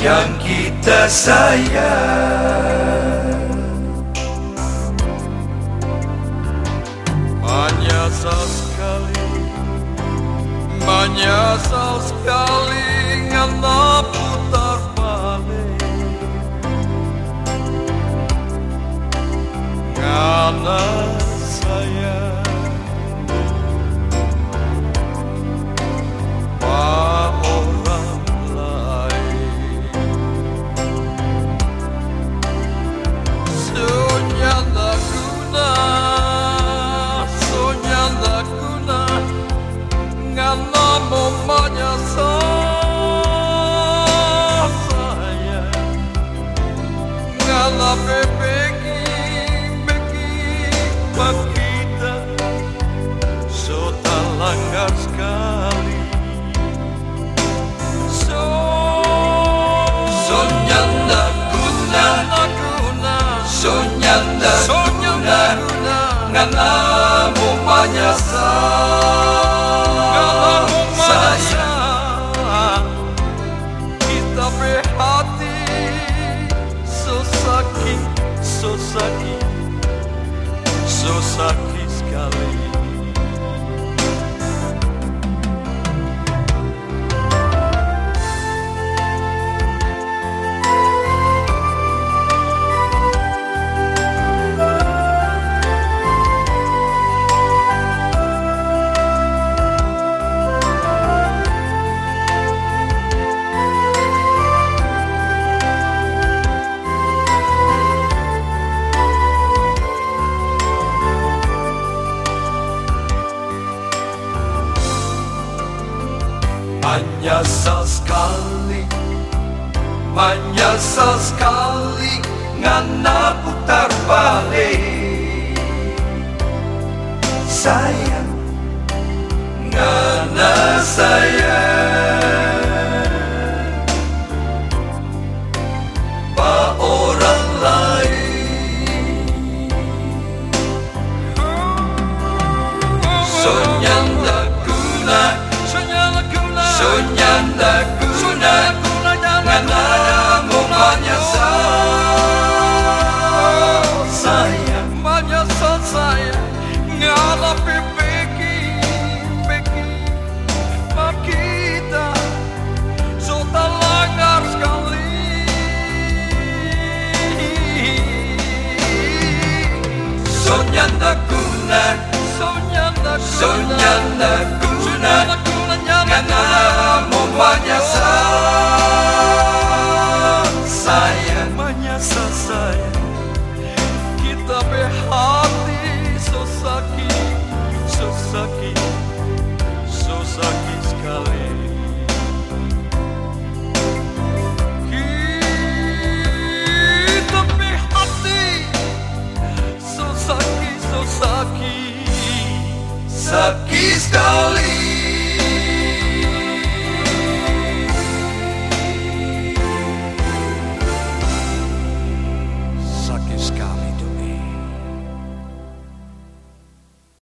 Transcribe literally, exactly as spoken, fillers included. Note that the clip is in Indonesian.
yang kita sayang. Menyesal sekali, menyesal sekali ngana putar balik, ngana sayang. Kita sudah langgar sekali. So, Sonyanda guna, sonyanda guna, ngana mo menyesal sayang. Kita berhati so sakit, so sakit, so sakit sekali. Menyesal sekali, menyesal sekali ngana putar balik. Sayang, ngana sayang. Pa orang lain sonyanda guna, sonyanda guna, ngana mo menyesal sayang. Menyesal sayang, ngana pepeki, peki, kita sudah langgar sekali. Sonyanda guna, sonyanda guna, ngana mo menyesal sayang. Menyesal sayang, kita berhati so sakit, so sakit, so sakit sekali. Kita berhati so sakit, so sakit, Sakit